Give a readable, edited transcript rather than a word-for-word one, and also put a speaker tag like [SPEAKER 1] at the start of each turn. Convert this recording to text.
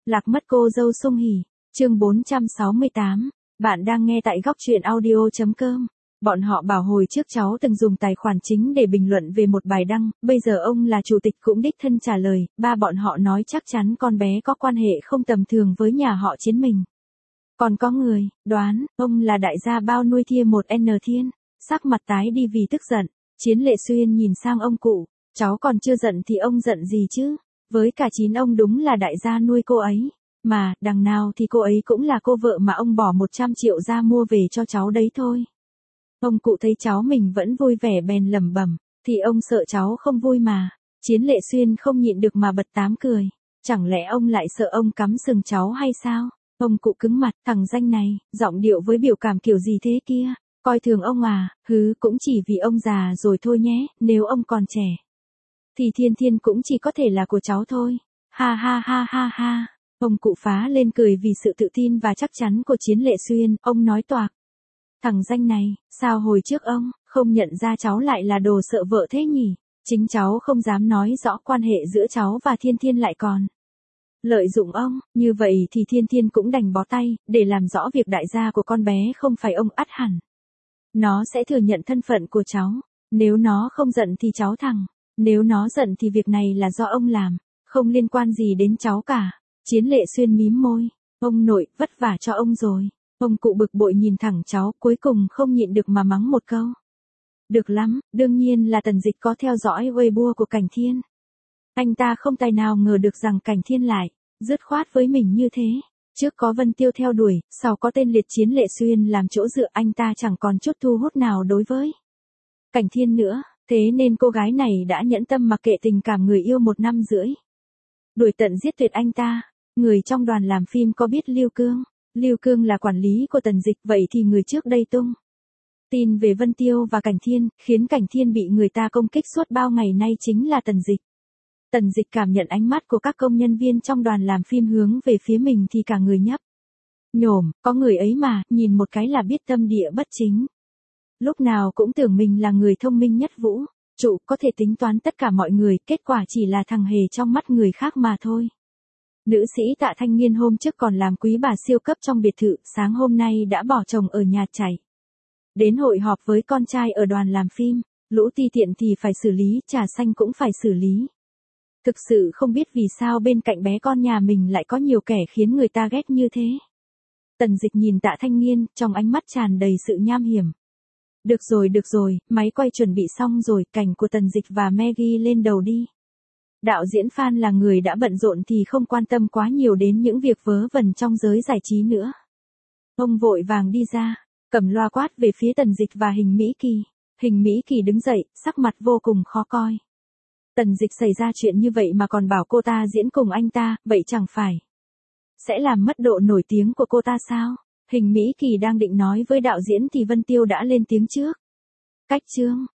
[SPEAKER 1] Lạc mất cô dâu Sung Hỉ, chương 468. Bạn đang nghe tại góc truyện audio.com. Bọn họ bảo hồi trước cháu từng dùng tài khoản chính để bình luận về một bài đăng, bây giờ ông là chủ tịch cũng đích thân trả lời, ba bọn họ nói chắc chắn con bé có quan hệ không tầm thường với nhà họ Chiến mình. Còn có người, đoán, ông là đại gia bao nuôi Thia một N Thiên, sắc mặt tái đi vì tức giận, Chiến Lệ Xuyên nhìn sang ông cụ, cháu còn chưa giận thì ông giận gì chứ, với cả Chín ông đúng là đại gia nuôi cô ấy. Mà, đằng nào thì cô ấy cũng là cô vợ mà ông bỏ 100 triệu ra mua về cho cháu đấy thôi. Ông cụ thấy cháu mình vẫn vui vẻ bèn lẩm bẩm, thì ông sợ cháu không vui mà. Chiến Lệ Xuyên không nhịn được mà bật tám cười. Chẳng lẽ ông lại sợ ông cắm sừng cháu hay sao? Ông cụ cứng mặt, thằng danh này, giọng điệu với biểu cảm kiểu gì thế kia? Coi thường ông à, cũng chỉ vì ông già rồi thôi nhé, nếu ông còn trẻ. Thì Thiên Thiên cũng chỉ có thể là của cháu thôi. Ha ha ha ha ha. Ông cụ phá lên cười vì sự tự tin và chắc chắn của Chiến Lệ Xuyên, ông nói toạc. Thằng danh này, sao hồi trước ông không nhận ra cháu lại là đồ sợ vợ thế nhỉ? Chính cháu không dám nói rõ quan hệ giữa cháu và Thiên Thiên lại còn lợi dụng ông, như vậy thì Thiên Thiên cũng đành bó tay, để làm rõ việc đại gia của con bé không phải ông ắt hẳn. Nó sẽ thừa nhận thân phận của cháu, nếu nó không giận thì cháu thẳng, nếu nó giận thì việc này là do ông làm, không liên quan gì đến cháu cả. Chiến Lệ Xuyên mím môi, ông nội, vất vả cho ông rồi. Ông cụ bực bội nhìn thẳng cháu, cuối cùng không nhịn được mà mắng một câu. Được lắm, đương nhiên là Tần Dịch có theo dõi Weibo của Cảnh Thiên. Anh ta không tài nào ngờ được rằng Cảnh Thiên lại dứt khoát với mình như thế. Trước có Vân Tiêu theo đuổi, sau có tên liệt Chiến Lệ Xuyên làm chỗ dựa, anh ta chẳng còn chút thu hút nào đối với Cảnh Thiên nữa, thế nên cô gái này đã nhẫn tâm mặc kệ tình cảm người yêu 1 năm rưỡi. Đuổi tận giết tuyệt anh ta. Người trong đoàn làm phim có biết Lưu Cương? Lưu Cương là quản lý của Tần Dịch, vậy thì người trước đây tung tin về Vân Tiêu và Cảnh Thiên, khiến Cảnh Thiên bị người ta công kích suốt bao ngày nay chính là Tần Dịch. Tần Dịch cảm nhận ánh mắt của các công nhân viên trong đoàn làm phim hướng về phía mình thì cả người nhấp nhổm, có người ấy mà, nhìn một cái là biết tâm địa bất chính. Lúc nào cũng tưởng mình là người thông minh nhất vũ trụ, có thể tính toán tất cả mọi người, kết quả chỉ là thằng hề trong mắt người khác mà thôi. Nữ sĩ Tạ Thanh Nghiên hôm trước còn làm quý bà siêu cấp trong biệt thự, sáng hôm nay đã bỏ chồng ở nhà chạy đến hội họp với con trai ở đoàn làm phim. Lũ ti tiện thì phải xử lý, trà xanh cũng phải xử lý. Thực sự không biết vì sao bên cạnh bé con nhà mình lại có nhiều kẻ khiến người ta ghét như thế. Tần Dịch nhìn Tạ Thanh Nghiên, trong ánh mắt tràn đầy sự nham hiểm. Được rồi, máy quay chuẩn bị xong rồi, cảnh của Tần Dịch và Maggie lên đầu đi. Đạo diễn Phan là người đã bận rộn thì không quan tâm quá nhiều đến những việc vớ vẩn trong giới giải trí nữa. Ông vội vàng đi ra, cầm loa quát về phía Tần Dịch và Hình Mỹ Kỳ. Hình Mỹ Kỳ đứng dậy, sắc mặt vô cùng khó coi. Tần Dịch xảy ra chuyện như vậy mà còn bảo cô ta diễn cùng anh ta, vậy chẳng phải sẽ làm mất độ nổi tiếng của cô ta sao? Hình Mỹ Kỳ đang định nói với đạo diễn thì Vân Tiêu đã lên tiếng trước. Cách chương.